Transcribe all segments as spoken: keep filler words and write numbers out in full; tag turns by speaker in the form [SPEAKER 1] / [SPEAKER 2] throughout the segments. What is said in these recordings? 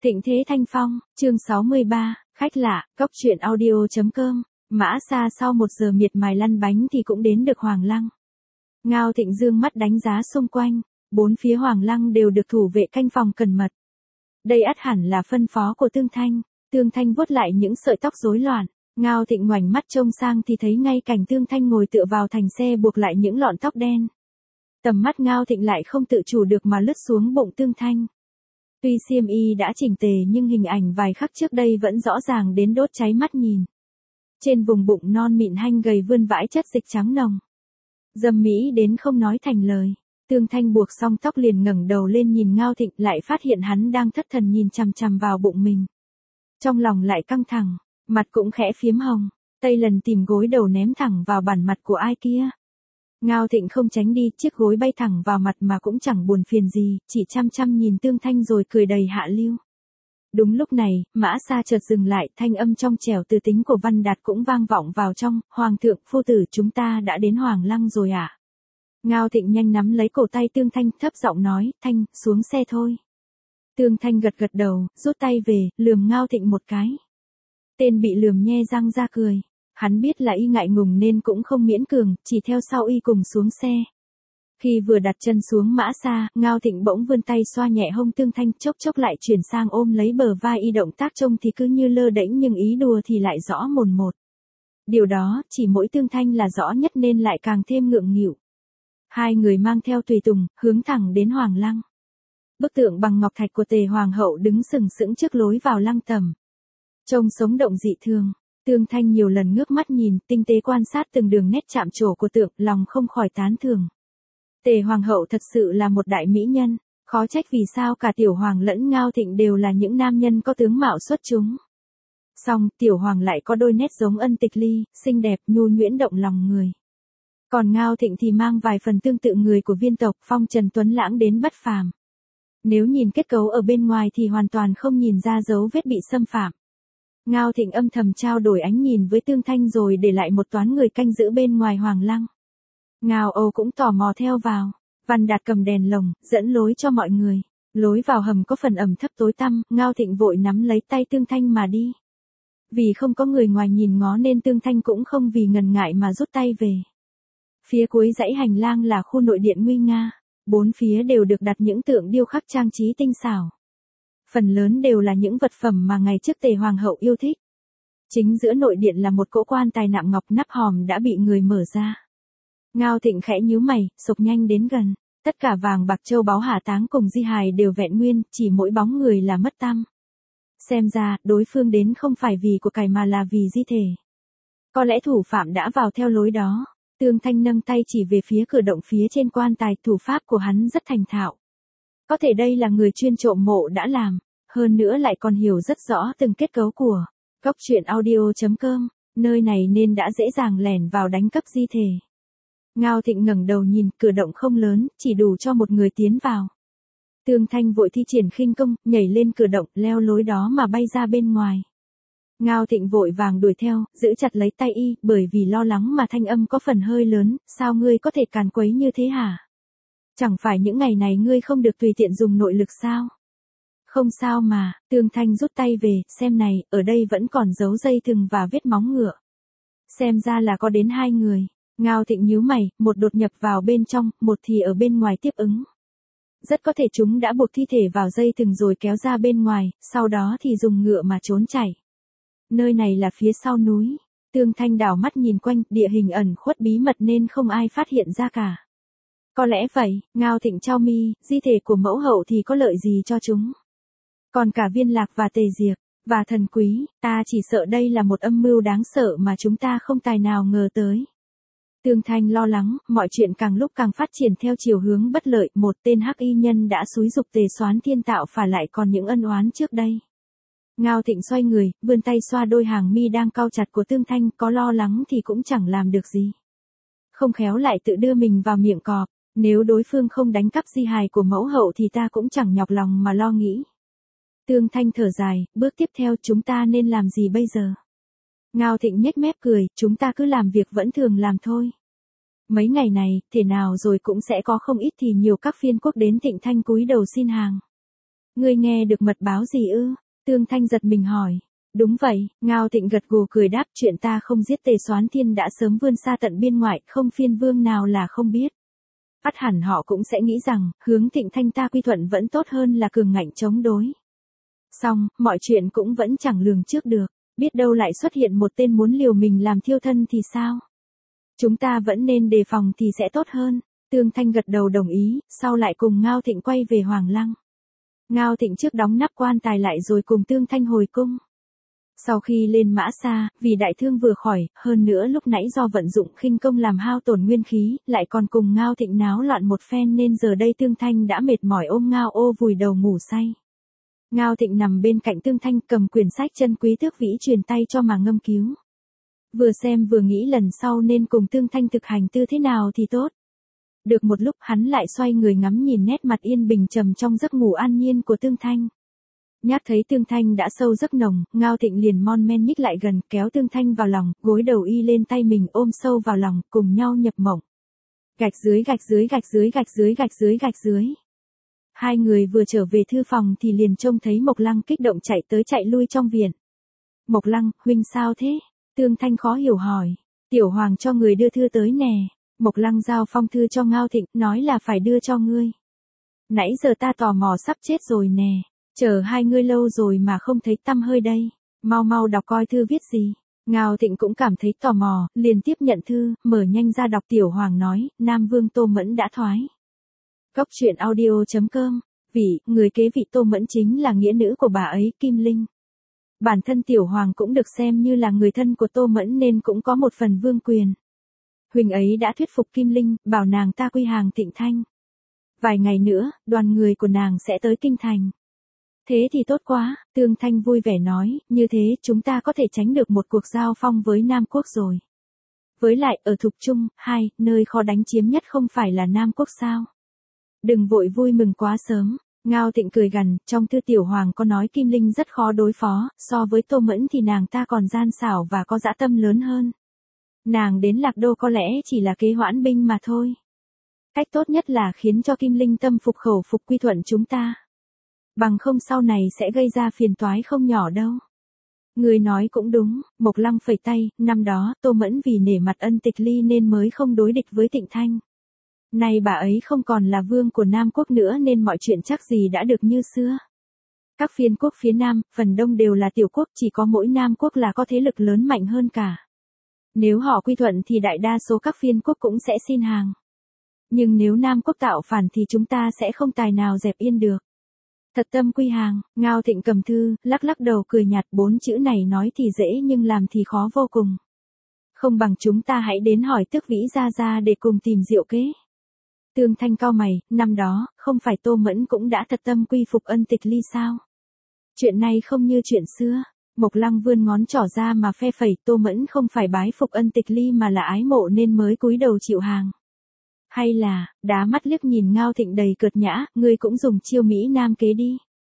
[SPEAKER 1] Thịnh Thế Thanh Phong, chương sáu mươi ba, khách lạ, góc truyện audio.com, Mã Sa sau một giờ miệt mài lăn bánh thì cũng đến được Hoàng Lăng. Ngao Thịnh dương mắt đánh giá xung quanh, bốn phía Hoàng Lăng đều được thủ vệ canh phòng cẩn mật. Đây ắt hẳn là phân phó của Tương Thanh. Tương Thanh vuốt lại những sợi tóc rối loạn, Ngao Thịnh ngoảnh mắt trông sang thì thấy ngay cảnh Tương Thanh ngồi tựa vào thành xe buộc lại những lọn tóc đen. Tầm mắt Ngao Thịnh lại không tự chủ được mà lướt xuống bụng Tương Thanh. Tuy xiêm y đã chỉnh tề nhưng hình ảnh vài khắc trước đây vẫn rõ ràng đến đốt cháy mắt nhìn. Trên vùng bụng non mịn hanh gầy vươn vãi chất dịch trắng nồng. Dâm mỹ đến không nói thành lời. Tương Thanh buộc xong tóc liền ngẩng đầu lên nhìn Ngao Thịnh, lại phát hiện hắn đang thất thần nhìn chằm chằm vào bụng mình. Trong lòng lại căng thẳng, mặt cũng khẽ phiếm hồng, tay lần tìm gối đầu ném thẳng vào bản mặt của ai kia. Ngao Thịnh không tránh đi, chiếc gối bay thẳng vào mặt mà cũng chẳng buồn phiền gì, chỉ chăm chăm nhìn Tương Thanh rồi cười đầy hạ lưu. Đúng lúc này, Mã Sa chợt dừng lại, thanh âm trong trẻo từ tính của Văn Đạt cũng vang vọng vào trong, "Hoàng thượng, phu tử chúng ta đã đến Hoàng Lăng rồi ạ." À? Ngao Thịnh nhanh nắm lấy cổ tay Tương Thanh, thấp giọng nói, "Thanh, xuống xe thôi." Tương Thanh gật gật đầu, rút tay về, lườm Ngao Thịnh một cái. Tên bị lườm nhe răng ra cười. Hắn biết là y ngại ngùng nên cũng không miễn cường, chỉ theo sau y cùng xuống xe. Khi vừa đặt chân xuống Mã Sa, Ngao Thịnh bỗng vươn tay xoa nhẹ hông Tương Thanh, chốc chốc lại chuyển sang ôm lấy bờ vai y, động tác trông thì cứ như lơ đễnh nhưng ý đùa thì lại rõ mồn một. Điều đó, chỉ mỗi Tương Thanh là rõ nhất nên lại càng thêm ngượng nghịu. Hai người mang theo tùy tùng, hướng thẳng đến Hoàng Lăng. Bức tượng bằng ngọc thạch của Tề Hoàng hậu đứng sừng sững trước lối vào lăng tẩm. Trông sống động dị thường. Tương Thanh nhiều lần ngước mắt nhìn, tinh tế quan sát từng đường nét chạm trổ của tượng, lòng không khỏi tán thưởng. Tề Hoàng hậu thật sự là một đại mỹ nhân, khó trách vì sao cả Tiểu Hoàng lẫn Ngao Thịnh đều là những nam nhân có tướng mạo xuất chúng. Song, Tiểu Hoàng lại có đôi nét giống Ân Tịch Ly, xinh đẹp, nhu nhuyễn động lòng người. Còn Ngao Thịnh thì mang vài phần tương tự người của viên tộc, phong trần tuấn lãng đến bất phàm. Nếu nhìn kết cấu ở bên ngoài thì hoàn toàn không nhìn ra dấu vết bị xâm phạm. Ngao Thịnh âm thầm trao đổi ánh nhìn với Tương Thanh rồi để lại một toán người canh giữ bên ngoài Hoàng Lăng. Ngao Âu cũng tò mò theo vào. Văn Đạt cầm đèn lồng, dẫn lối cho mọi người. Lối vào hầm có phần ẩm thấp tối tăm, Ngao Thịnh vội nắm lấy tay Tương Thanh mà đi. Vì không có người ngoài nhìn ngó nên Tương Thanh cũng không vì ngần ngại mà rút tay về. Phía cuối dãy hành lang là khu nội điện nguy nga. Bốn phía đều được đặt những tượng điêu khắc trang trí tinh xảo. Phần lớn đều là những vật phẩm mà ngày trước Tề Hoàng hậu yêu thích. Chính giữa nội điện là một cỗ quan tài nạm ngọc, nắp hòm đã bị người mở ra. Ngao Thịnh khẽ nhíu mày, xộc nhanh đến gần. Tất cả vàng bạc châu báu hạ táng cùng di hài đều vẹn nguyên, chỉ mỗi bóng người là mất tăm. Xem ra, đối phương đến không phải vì của cải mà là vì di thể. Có lẽ thủ phạm đã vào theo lối đó. Tương Thanh nâng tay chỉ về phía cửa động phía trên quan tài, thủ pháp của hắn rất thành thạo. Có thể đây là người chuyên trộm mộ đã làm, hơn nữa lại còn hiểu rất rõ từng kết cấu của góc truyện audio.com, nơi này nên đã dễ dàng lẻn vào đánh cắp di thể. Ngao Thịnh ngẩng đầu nhìn, cửa động không lớn, chỉ đủ cho một người tiến vào. Tương Thanh vội thi triển khinh công, nhảy lên cửa động, leo lối đó mà bay ra bên ngoài. Ngao Thịnh vội vàng đuổi theo, giữ chặt lấy tay y, bởi vì lo lắng mà thanh âm có phần hơi lớn, "Sao ngươi có thể càn quấy như thế hả? Chẳng phải những ngày này ngươi không được tùy tiện dùng nội lực sao?" "Không sao mà." Tương Thanh rút tay về, "Xem này, ở đây vẫn còn dấu dây thừng và vết móng ngựa. Xem ra là có đến hai người." Ngao Thịnh nhíu mày, một đột nhập vào bên trong, một thì ở bên ngoài tiếp ứng. Rất có thể chúng đã buộc thi thể vào dây thừng rồi kéo ra bên ngoài, sau đó thì dùng ngựa mà trốn chạy. Nơi này là phía sau núi. Tương Thanh đảo mắt nhìn quanh, địa hình ẩn khuất bí mật nên không ai phát hiện ra cả. Có lẽ vậy, Ngao Thịnh chau mi, di thể của mẫu hậu thì có lợi gì cho chúng. Còn cả Viên Lạc và Tề Diệp, và Thần Quý, ta chỉ sợ đây là một âm mưu đáng sợ mà chúng ta không tài nào ngờ tới. Tương Thanh lo lắng, mọi chuyện càng lúc càng phát triển theo chiều hướng bất lợi, một tên hắc y nhân đã xúi giục Tề Soán Thiên tạo phả lại còn những ân oán trước đây. Ngao Thịnh xoay người, vươn tay xoa đôi hàng mi đang cau chặt của Tương Thanh, có lo lắng thì cũng chẳng làm được gì. Không khéo lại tự đưa mình vào miệng cọp, nếu đối phương không đánh cắp di hài của mẫu hậu thì ta cũng chẳng nhọc lòng mà lo nghĩ. Tương Thanh thở dài, bước tiếp theo chúng ta nên làm gì bây giờ? Ngao Thịnh nhếch mép cười, chúng ta cứ làm việc vẫn thường làm thôi. Mấy ngày này, thế nào rồi cũng sẽ có không ít thì nhiều các phiên quốc đến Thịnh Thanh cúi đầu xin hàng. Ngươi nghe được mật báo gì ư? Tương Thanh giật mình hỏi. Đúng vậy, Ngao Thịnh gật gù cười đáp, chuyện ta không giết Tề Soán Thiên đã sớm vươn xa tận biên ngoại, không phiên vương nào là không biết. Ắt hẳn họ cũng sẽ nghĩ rằng, hướng Thịnh Thanh ta quy thuận vẫn tốt hơn là cường ngạnh chống đối. Xong, mọi chuyện cũng vẫn chẳng lường trước được, biết đâu lại xuất hiện một tên muốn liều mình làm thiêu thân thì sao? Chúng ta vẫn nên đề phòng thì sẽ tốt hơn. Tương Thanh gật đầu đồng ý, sau lại cùng Ngao Thịnh quay về Hoàng Lăng. Ngao Thịnh trước đóng nắp quan tài lại rồi cùng Tương Thanh hồi cung. Sau khi lên mã xa, vì đại thương vừa khỏi, hơn nữa lúc nãy do vận dụng khinh công làm hao tổn nguyên khí, lại còn cùng Ngao Thịnh náo loạn một phen nên giờ đây Tương Thanh đã mệt mỏi ôm Ngao Ô vùi đầu ngủ say. Ngao Thịnh nằm bên cạnh Tương Thanh cầm quyển sách chân quý Tước Vĩ truyền tay cho mà ngâm cứu. Vừa xem vừa nghĩ lần sau nên cùng Tương Thanh thực hành tư thế nào thì tốt. Được một lúc hắn lại xoay người ngắm nhìn nét mặt yên bình trầm trong giấc ngủ an nhiên của Tương Thanh. Nhát thấy Tương Thanh đã sâu giấc nồng, Ngao Thịnh liền mon men nhích lại gần, kéo Tương Thanh vào lòng, gối đầu y lên tay mình ôm sâu vào lòng, cùng nhau nhập mộng. Gạch dưới gạch dưới gạch dưới gạch dưới gạch dưới gạch dưới. Hai người vừa trở về thư phòng thì liền trông thấy Mộc Lăng kích động chạy tới chạy lui trong viện. Mộc Lăng, huynh sao thế? Tương Thanh khó hiểu hỏi. Tiểu Hoàng cho người đưa thư tới nè. Mộc Lăng giao phong thư cho Ngao Thịnh, nói là phải đưa cho ngươi. Nãy giờ ta tò mò sắp chết rồi nè. Chờ hai ngươi lâu rồi mà không thấy tăm hơi đây. Mau mau đọc coi thư viết gì. Ngao Thịnh cũng cảm thấy tò mò, liền tiếp nhận thư, mở nhanh ra đọc. Tiểu Hoàng nói, Nam Vương Tô Mẫn đã thoái. Cốc truyện audio chấm com. Vị, người kế vị Tô Mẫn chính là nghĩa nữ của bà ấy, Kim Linh. Bản thân Tiểu Hoàng cũng được xem như là người thân của Tô Mẫn nên cũng có một phần vương quyền. Huỳnh ấy đã thuyết phục Kim Linh, bảo nàng ta quy hàng Thịnh Thanh. Vài ngày nữa, đoàn người của nàng sẽ tới Kinh Thành. Thế thì tốt quá, Tương Thanh vui vẻ nói, như thế chúng ta có thể tránh được một cuộc giao phong với Nam Quốc rồi. Với lại, ở Thục Trung, hai, nơi khó đánh chiếm nhất không phải là Nam Quốc sao? Đừng vội vui mừng quá sớm. Ngao Thịnh cười gằn, trong thư Tiểu Hoàng có nói Kim Linh rất khó đối phó, so với Tô Mẫn thì nàng ta còn gian xảo và có dã tâm lớn hơn. Nàng đến Lạc Đô có lẽ chỉ là kế hoãn binh mà thôi. Cách tốt nhất là khiến cho Kim Linh tâm phục khẩu phục quy thuận chúng ta. Bằng không sau này sẽ gây ra phiền toái không nhỏ đâu. Người nói cũng đúng, Mộc Lăng phẩy tay, năm đó Tô Mẫn vì nể mặt Ân Tịch Ly nên mới không đối địch với Thịnh Thanh. Nay bà ấy không còn là vương của Nam Quốc nữa nên mọi chuyện chắc gì đã được như xưa. Các phiên quốc phía Nam, phần đông đều là tiểu quốc, chỉ có mỗi Nam Quốc là có thế lực lớn mạnh hơn cả. Nếu họ quy thuận thì đại đa số các phiên quốc cũng sẽ xin hàng. Nhưng nếu Nam Quốc tạo phản thì chúng ta sẽ không tài nào dẹp yên được. Thật tâm quy hàng. Ngao Thịnh cầm thư, lắc lắc đầu cười nhạt, bốn chữ này nói thì dễ nhưng làm thì khó vô cùng. Không bằng chúng ta hãy đến hỏi Tước Vĩ gia gia để cùng tìm diệu kế. Tương Thanh cau mày, năm đó, không phải Tô Mẫn cũng đã thật tâm quy phục Ân Tịch Ly sao? Chuyện này không như chuyện xưa. Mộc Lăng vươn ngón trỏ ra mà phe phẩy, Tô Mẫn không phải bái phục Ân Tịch Ly mà là ái mộ nên mới cúi đầu chịu hàng. Hay là, đá mắt liếc nhìn Ngao Thịnh đầy cợt nhã, ngươi cũng dùng chiêu Mỹ Nam kế đi.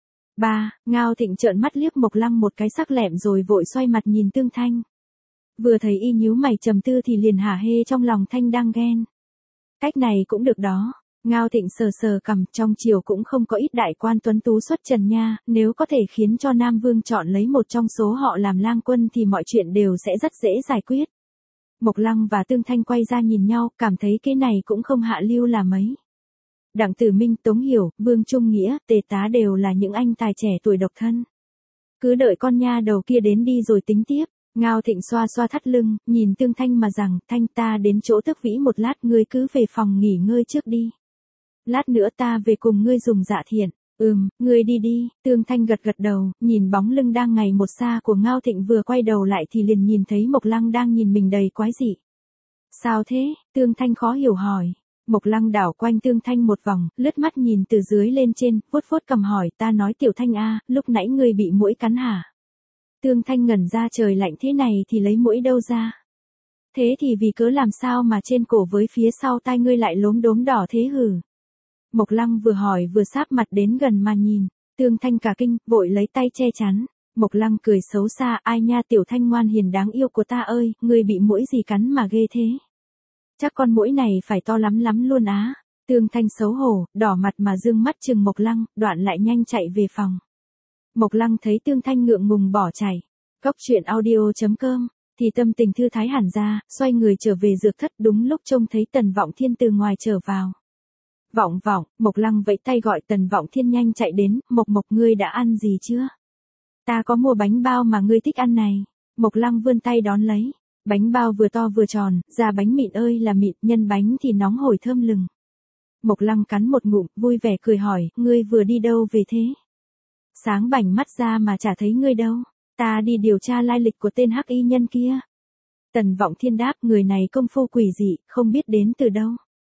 [SPEAKER 1] Ba, Ngao Thịnh trợn mắt liếc Mộc Lăng một cái sắc lẹm rồi vội xoay mặt nhìn Tương Thanh. Vừa thấy y nhíu mày trầm tư thì liền hả hê trong lòng Thanh đang ghen. Cách này cũng được đó. Ngao Thịnh sờ sờ cằm, trong triều cũng không có ít đại quan tuấn tú xuất trần nha, nếu có thể khiến cho Nam Vương chọn lấy một trong số họ làm lang quân thì mọi chuyện đều sẽ rất dễ giải quyết. Mộc Lăng và Tương Thanh quay ra nhìn nhau, cảm thấy cái này cũng không hạ lưu là mấy. Đặng Tử Minh, Tống Hiểu, Vương Trung Nghĩa, Tề Tá đều là những anh tài trẻ tuổi độc thân. Cứ đợi con nha đầu kia đến đi rồi tính tiếp. Ngao Thịnh xoa xoa thắt lưng, nhìn Tương Thanh mà rằng, Thanh ta đến chỗ Tước Vĩ một lát, ngươi cứ về phòng nghỉ ngơi trước đi. Lát nữa ta về cùng ngươi dùng dạ thiện. Ừm, ngươi đi đi. Tương Thanh gật gật đầu, nhìn bóng lưng đang ngày một xa của Ngao Thịnh vừa quay đầu lại thì liền nhìn thấy Mộc Lăng đang nhìn mình đầy quái dị. Sao thế? Tương Thanh khó hiểu hỏi. Mộc Lăng đảo quanh Tương Thanh một vòng, lướt mắt nhìn từ dưới lên trên, vuốt vuốt cầm hỏi, ta nói Tiểu Thanh a, lúc nãy ngươi bị muỗi cắn hả? Tương Thanh ngẩn ra, trời lạnh thế này thì lấy muỗi đâu ra? Thế thì vì cớ làm sao mà trên cổ với phía sau tai ngươi lại lốm đốm đỏ thế hử? Mộc Lăng vừa hỏi vừa sáp mặt đến gần mà nhìn. Tương Thanh cả kinh, vội lấy tay che chắn. Mộc Lăng cười xấu xa, ai nha Tiểu Thanh ngoan hiền đáng yêu của ta ơi, ngươi bị muỗi gì cắn mà ghê thế? Chắc con muỗi này phải to lắm lắm luôn á. Tương Thanh xấu hổ, đỏ mặt mà dương mắt chừng Mộc Lăng, đoạn lại nhanh chạy về phòng. Mộc Lăng thấy Tương Thanh ngượng ngùng bỏ chạy. Cốc truyện audio chấm com, thì tâm tình thư thái hẳn ra, xoay người trở về dược thất đúng lúc trông thấy Tần Vọng Thiên từ ngoài trở vào. Vọng vọng, Mộc Lăng vẫy tay gọi Tần Vọng Thiên nhanh chạy đến, Mộc Mộc ngươi đã ăn gì chưa? Ta có mua bánh bao mà ngươi thích ăn này. Mộc Lăng vươn tay đón lấy. Bánh bao vừa to vừa tròn, da bánh mịn ơi là mịn, nhân bánh thì nóng hổi thơm lừng. Mộc Lăng cắn một ngụm, vui vẻ cười hỏi, ngươi vừa đi đâu về thế? Sáng bảnh mắt ra mà chả thấy ngươi đâu. Ta đi điều tra lai lịch của tên hắc y nhân kia. Tần Vọng Thiên đáp, người này công phu quỷ dị, không biết đến từ đâu.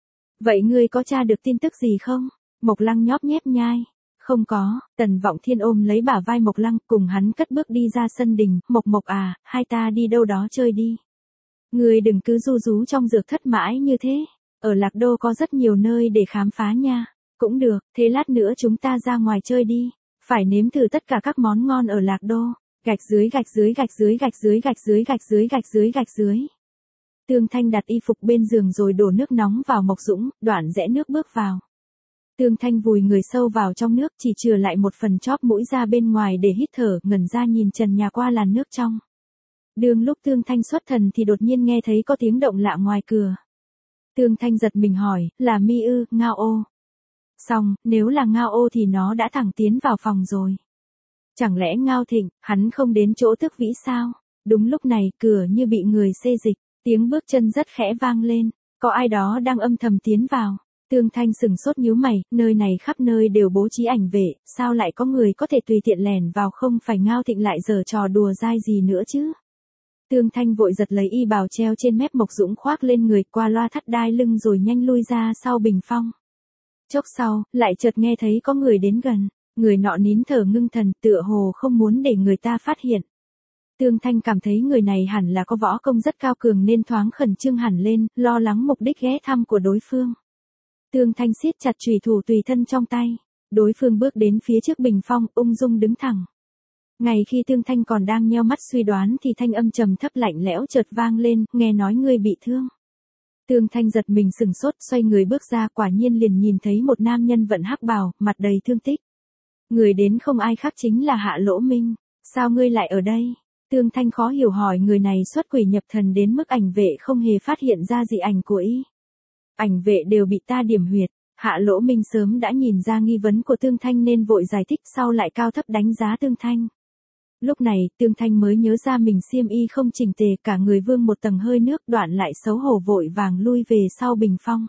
[SPEAKER 1] Vậy ngươi có tra được tin tức gì không? Mộc Lăng nhóp nhép nhai. Không có. Tần Vọng Thiên ôm lấy bả vai Mộc Lăng, cùng hắn cất bước đi ra sân đình. Mộc Mộc à, hai ta đi đâu đó chơi đi. Ngươi đừng cứ ru rú trong dược thất mãi như thế. Ở Lạc Đô có rất nhiều nơi để khám phá nha. Cũng được, thế lát nữa chúng ta ra ngoài chơi đi. Phải nếm thử tất cả các món ngon ở Lạc Đô. Gạch dưới gạch dưới gạch dưới gạch dưới gạch dưới gạch dưới gạch dưới gạch dưới. Tương Thanh đặt y phục bên giường rồi đổ nước nóng vào Mộc Dũng, đoạn rẽ nước bước vào. Tương Thanh vùi người sâu vào trong nước, chỉ chừa lại một phần chóp mũi ra bên ngoài để hít thở, ngẩn ra nhìn trần nhà qua làn nước trong. Đường lúc Tương Thanh xuất thần thì đột nhiên nghe thấy có tiếng động lạ ngoài cửa. Tương Thanh giật mình hỏi, là Mi ư, Ngao ô. Xong, nếu là Ngao ô thì nó đã thẳng tiến vào phòng rồi. Chẳng lẽ Ngao Thịnh, hắn không đến chỗ Tước Vĩ sao? Đúng lúc này, cửa như bị người xê dịch, tiếng bước chân rất khẽ vang lên, có ai đó đang âm thầm tiến vào. Tương Thanh sừng sốt nhíu mày, nơi này khắp nơi đều bố trí ảnh vệ, sao lại có người có thể tùy tiện lẻn vào, không phải Ngao Thịnh lại giở trò đùa dai gì nữa chứ? Tương Thanh vội giật lấy y bào treo trên mép Mộc Dũng khoác lên người, qua loa thắt đai lưng rồi nhanh lui ra sau bình phong. Chốc sau, lại chợt nghe thấy có người đến gần, người nọ nín thở ngưng thần, tựa hồ không muốn để người ta phát hiện. Tương Thanh cảm thấy người này hẳn là có võ công rất cao cường nên thoáng khẩn trương hẳn lên, lo lắng mục đích ghé thăm của đối phương. Tương Thanh siết chặt chùy thủ tùy thân trong tay, đối phương bước đến phía trước bình phong, ung dung đứng thẳng. Ngay khi Tương Thanh còn đang nheo mắt suy đoán thì thanh âm trầm thấp lạnh lẽo chợt vang lên, nghe nói ngươi bị thương. Tương Thanh giật mình sừng sốt, xoay người bước ra, quả nhiên liền nhìn thấy một nam nhân vận hắc bào, mặt đầy thương tích. Người đến không ai khác chính là Hạ Lỗ Minh. Sao ngươi lại ở đây? Tương Thanh khó hiểu hỏi, người này xuất quỷ nhập thần đến mức ảnh vệ không hề phát hiện ra dị ảnh của y. Ảnh vệ đều bị ta điểm huyệt. Hạ Lỗ Minh sớm đã nhìn ra nghi vấn của Tương Thanh nên vội giải thích, sau lại cao thấp đánh giá Tương Thanh. Lúc này, Tương Thanh mới nhớ ra mình xiêm y không chỉnh tề, cả người vương một tầng hơi nước, đoạn lại xấu hổ vội vàng lui về sau bình phong.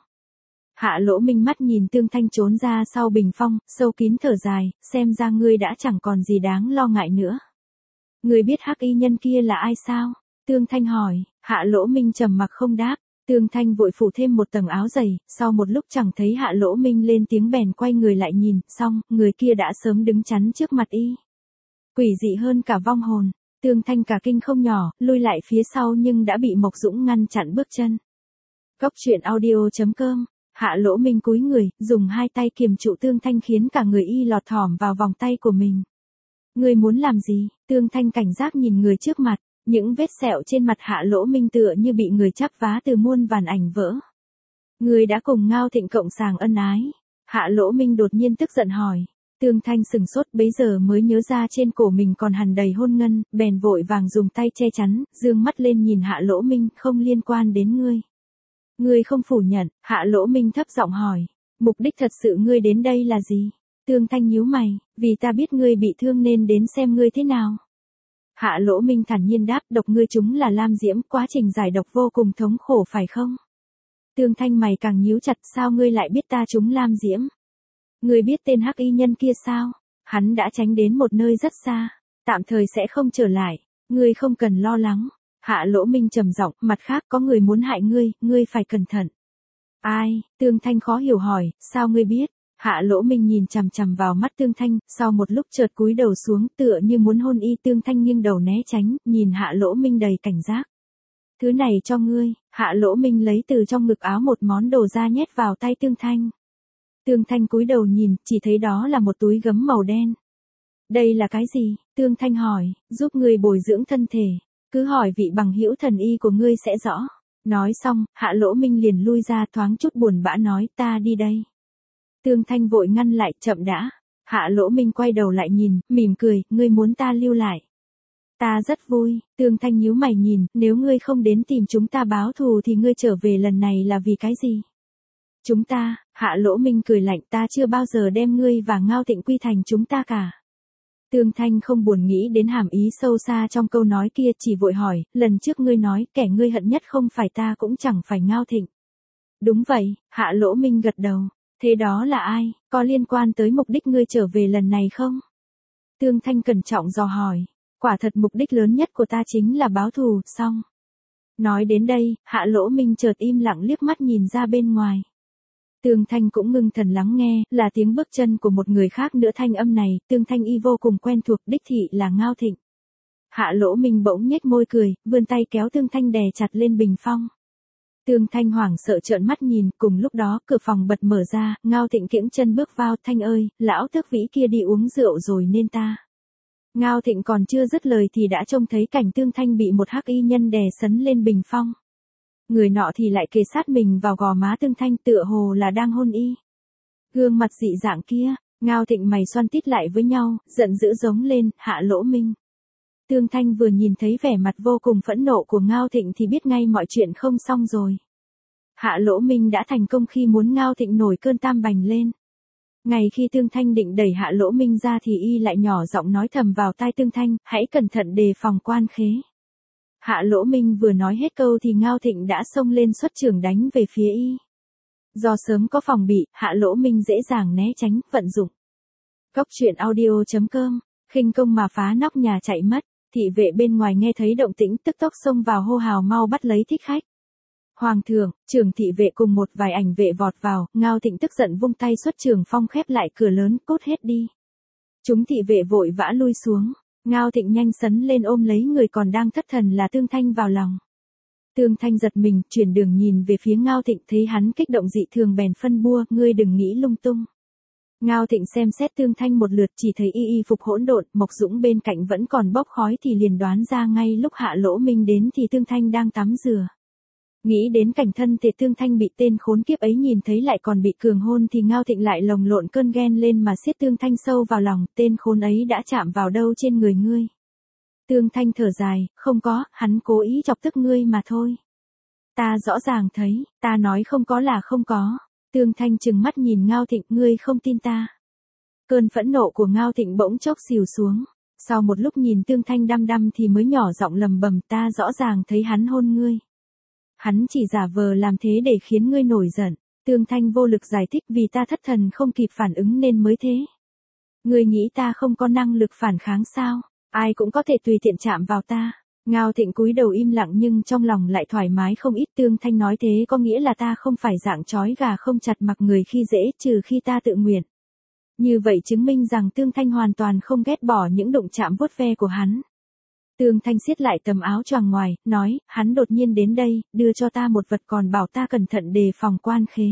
[SPEAKER 1] Hạ Lỗ Minh mắt nhìn Tương Thanh trốn ra sau bình phong, sâu kín thở dài, xem ra ngươi đã chẳng còn gì đáng lo ngại nữa. Ngươi biết hắc y nhân kia là ai sao? Tương Thanh hỏi. Hạ Lỗ Minh trầm mặc không đáp. Tương Thanh vội phủ thêm một tầng áo dày, sau một lúc chẳng thấy Hạ Lỗ Minh lên tiếng bèn quay người lại nhìn, xong, người kia đã sớm đứng chắn trước mặt y. Quỷ dị hơn cả vong hồn. Tương Thanh cả kinh không nhỏ, lui lại phía sau nhưng đã bị Mộc Dũng ngăn chặn bước chân. Cốc truyện audio chấm com. Hạ Lỗ Minh cúi người, dùng hai tay kiềm trụ Tương Thanh khiến cả người y lọt thỏm vào vòng tay của mình. Ngươi muốn làm gì? Tương Thanh cảnh giác nhìn người trước mặt, những vết sẹo trên mặt Hạ Lỗ Minh tựa như bị người chắp vá từ muôn vàn ảnh vỡ. Ngươi đã cùng Ngao Thịnh cộng sàng ân ái. Hạ Lỗ Minh đột nhiên tức giận hỏi. Tương Thanh sừng sốt, bấy giờ mới nhớ ra trên cổ mình còn hằn đầy hôn ngân, bèn vội vàng dùng tay che chắn, dương mắt lên nhìn Hạ Lỗ Minh, không liên quan đến ngươi. Ngươi không phủ nhận. Hạ Lỗ Minh thấp giọng hỏi, mục đích thật sự ngươi đến đây là gì? Tương Thanh nhíu mày, vì ta biết ngươi bị thương nên đến xem ngươi thế nào. Hạ Lỗ Minh thản nhiên đáp, độc ngươi chúng là lam diễm, quá trình giải độc vô cùng thống khổ phải không? Tương Thanh mày càng nhíu chặt, sao ngươi lại biết ta chúng lam diễm? Ngươi biết tên hắc y nhân kia sao? Hắn đã tránh đến một nơi rất xa, tạm thời sẽ không trở lại, ngươi không cần lo lắng. Hạ Lỗ Minh trầm giọng, mặt khác có người muốn hại ngươi, ngươi phải cẩn thận. Ai? Tương Thanh khó hiểu hỏi, sao ngươi biết? Hạ Lỗ Minh nhìn chằm chằm vào mắt Tương Thanh, sau một lúc chợt cúi đầu xuống tựa như muốn hôn y. Tương Thanh nghiêng đầu né tránh, nhìn Hạ Lỗ Minh đầy cảnh giác. Thứ này cho ngươi. Hạ Lỗ Minh lấy từ trong ngực áo một món đồ ra nhét vào tay Tương Thanh. Tương Thanh cúi đầu nhìn, chỉ thấy đó là một túi gấm màu đen. Đây là cái gì? Tương Thanh hỏi, giúp ngươi bồi dưỡng thân thể. Cứ hỏi vị bằng hữu thần y của ngươi sẽ rõ. Nói xong, Hạ Lỗ Minh liền lui ra thoáng chút buồn bã nói ta đi đây. Tương Thanh vội ngăn lại chậm đã. Hạ Lỗ Minh quay đầu lại nhìn, mỉm cười, ngươi muốn ta lưu lại. Ta rất vui, Tương Thanh nhíu mày nhìn, nếu ngươi không đến tìm chúng ta báo thù thì ngươi trở về lần này là vì cái gì? Chúng ta, Hạ Lỗ Minh cười lạnh ta chưa bao giờ đem ngươi và Ngao Thịnh quy thành chúng ta cả. Tương Thanh không buồn nghĩ đến hàm ý sâu xa trong câu nói kia chỉ vội hỏi, lần trước ngươi nói kẻ ngươi hận nhất không phải ta cũng chẳng phải Ngao Thịnh. Đúng vậy, Hạ Lỗ Minh gật đầu. Thế đó là ai, có liên quan tới mục đích ngươi trở về lần này không? Tương Thanh cẩn trọng dò hỏi, quả thật mục đích lớn nhất của ta chính là báo thù, xong. Nói đến đây, Hạ Lỗ Minh chợt im lặng liếc mắt nhìn ra bên ngoài. Tương Thanh cũng ngưng thần lắng nghe, là tiếng bước chân của một người khác nữa thanh âm này, Tương Thanh y vô cùng quen thuộc đích thị là Ngao Thịnh. Hạ Lỗ Minh bỗng nhếch môi cười, vươn tay kéo Tương Thanh đè chặt lên bình phong. Tương Thanh hoảng sợ trợn mắt nhìn, cùng lúc đó cửa phòng bật mở ra, Ngao Thịnh kiễng chân bước vào, Thanh ơi, lão tước vĩ kia đi uống rượu rồi nên ta. Ngao Thịnh còn chưa dứt lời thì đã trông thấy cảnh Tương Thanh bị một hắc y nhân đè sấn lên bình phong. Người nọ thì lại kề sát mình vào gò má Tương Thanh tựa hồ là đang hôn y. Gương mặt dị dạng kia, Ngao Thịnh mày xoăn tít lại với nhau, giận dữ giống lên, Hạ Lỗ Minh. Tương Thanh vừa nhìn thấy vẻ mặt vô cùng phẫn nộ của Ngao Thịnh thì biết ngay mọi chuyện không xong rồi. Hạ Lỗ Minh đã thành công khi muốn Ngao Thịnh nổi cơn tam bành lên. Ngay khi Tương Thanh định đẩy Hạ Lỗ Minh ra thì y lại nhỏ giọng nói thầm vào tai Tương Thanh, hãy cẩn thận đề phòng Quan Khế. Hạ Lỗ Minh vừa nói hết câu thì Ngao Thịnh đã xông lên xuất chưởng đánh về phía y. Do sớm có phòng bị, Hạ Lỗ Minh dễ dàng né tránh, vận dụng. Góc truyện audio chấm com, khinh công mà phá nóc nhà chạy mất. Thị vệ bên ngoài nghe thấy động tĩnh tức tốc xông vào hô hào mau bắt lấy thích khách. Hoàng thượng, trưởng thị vệ cùng một vài ảnh vệ vọt vào, Ngao Thịnh tức giận vung tay xuất trường phong khép lại cửa lớn, cốt hết đi. Chúng thị vệ vội vã lui xuống, Ngao Thịnh nhanh sấn lên ôm lấy người còn đang thất thần là Tương Thanh vào lòng. Tương Thanh giật mình, chuyển đường nhìn về phía Ngao Thịnh thấy hắn kích động dị thường bèn phân bua, ngươi đừng nghĩ lung tung. Ngao Thịnh xem xét Tương Thanh một lượt chỉ thấy y y phục hỗn độn, Mộc Dũng bên cạnh vẫn còn bốc khói thì liền đoán ra ngay lúc Hạ Lỗ Minh đến thì Tương Thanh đang tắm rửa. Nghĩ đến cảnh thân thể Tương Thanh bị tên khốn kiếp ấy nhìn thấy lại còn bị cường hôn thì Ngao Thịnh lại lồng lộn cơn ghen lên mà siết Tương Thanh sâu vào lòng, tên khốn ấy đã chạm vào đâu trên người ngươi. Tương Thanh thở dài, không có, hắn cố ý chọc tức ngươi mà thôi. Ta rõ ràng thấy, ta nói không có là không có. Tương Thanh trừng mắt nhìn Ngao Thịnh, ngươi không tin ta. Cơn phẫn nộ của Ngao Thịnh bỗng chốc xìu xuống. Sau một lúc nhìn Tương Thanh đăm đăm thì mới nhỏ giọng lầm bầm, ta rõ ràng thấy hắn hôn ngươi. Hắn chỉ giả vờ làm thế để khiến ngươi nổi giận. Tương Thanh vô lực giải thích vì ta thất thần không kịp phản ứng nên mới thế. Ngươi nghĩ ta không có năng lực phản kháng sao? Ai cũng có thể tùy tiện chạm vào ta. Ngao Thịnh cúi đầu im lặng nhưng trong lòng lại thoải mái không ít. Tương Thanh nói thế có nghĩa là ta không phải dạng chói gà không chặt mặc người khi dễ trừ khi ta tự nguyện. Như vậy chứng minh rằng Tương Thanh hoàn toàn không ghét bỏ những động chạm vuốt ve của hắn. Tương Thanh siết lại tấm áo choàng ngoài, nói, hắn đột nhiên đến đây, đưa cho ta một vật còn bảo ta cẩn thận đề phòng Quan Khế.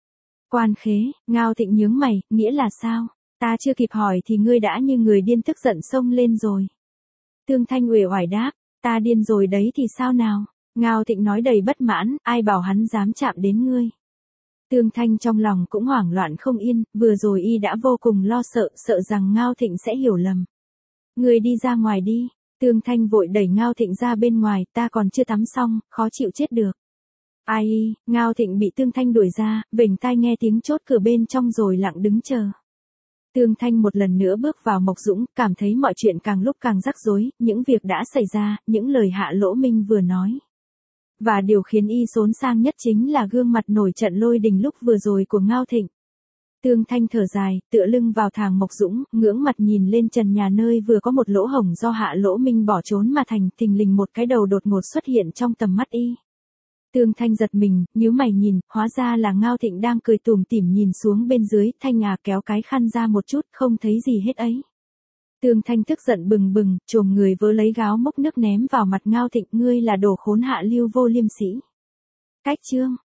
[SPEAKER 1] Quan Khế, Ngao Thịnh nhướng mày, nghĩa là sao? Ta chưa kịp hỏi thì ngươi đã như người điên tức giận xông lên rồi. Tương Thanh uể oải đáp, ta điên rồi đấy thì sao nào? Ngao Thịnh nói đầy bất mãn, ai bảo hắn dám chạm đến ngươi. Tương Thanh trong lòng cũng hoảng loạn không yên, vừa rồi y đã vô cùng lo sợ, sợ rằng Ngao Thịnh sẽ hiểu lầm. Ngươi đi ra ngoài đi. Tương Thanh vội đẩy Ngao Thịnh ra bên ngoài, ta còn chưa tắm xong, khó chịu chết được. Ai, Ngao Thịnh bị Tương Thanh đuổi ra, vểnh tai nghe tiếng chốt cửa bên trong rồi lặng đứng chờ. Tương Thanh một lần nữa bước vào Mộc Dũng, cảm thấy mọi chuyện càng lúc càng rắc rối, những việc đã xảy ra, những lời Hạ Lỗ Minh vừa nói. Và điều khiến y xốn sang nhất chính là gương mặt nổi trận lôi đình lúc vừa rồi của Ngao Thịnh. Tương Thanh thở dài, tựa lưng vào thàng Mộc Dũng, ngưỡng mặt nhìn lên trần nhà nơi vừa có một lỗ hổng do Hạ Lỗ Minh bỏ trốn mà thành, thình lình một cái đầu đột ngột xuất hiện trong tầm mắt y. Tương Thanh giật mình, nhíu mày nhìn, hóa ra là Ngao Thịnh đang cười tủm tỉm nhìn xuống bên dưới, Thanh à kéo cái khăn ra một chút, không thấy gì hết ấy. Tương Thanh tức giận bừng bừng, chồm người vớ lấy gáo múc nước ném vào mặt Ngao Thịnh, ngươi là đồ khốn hạ lưu vô liêm sỉ. Cách chương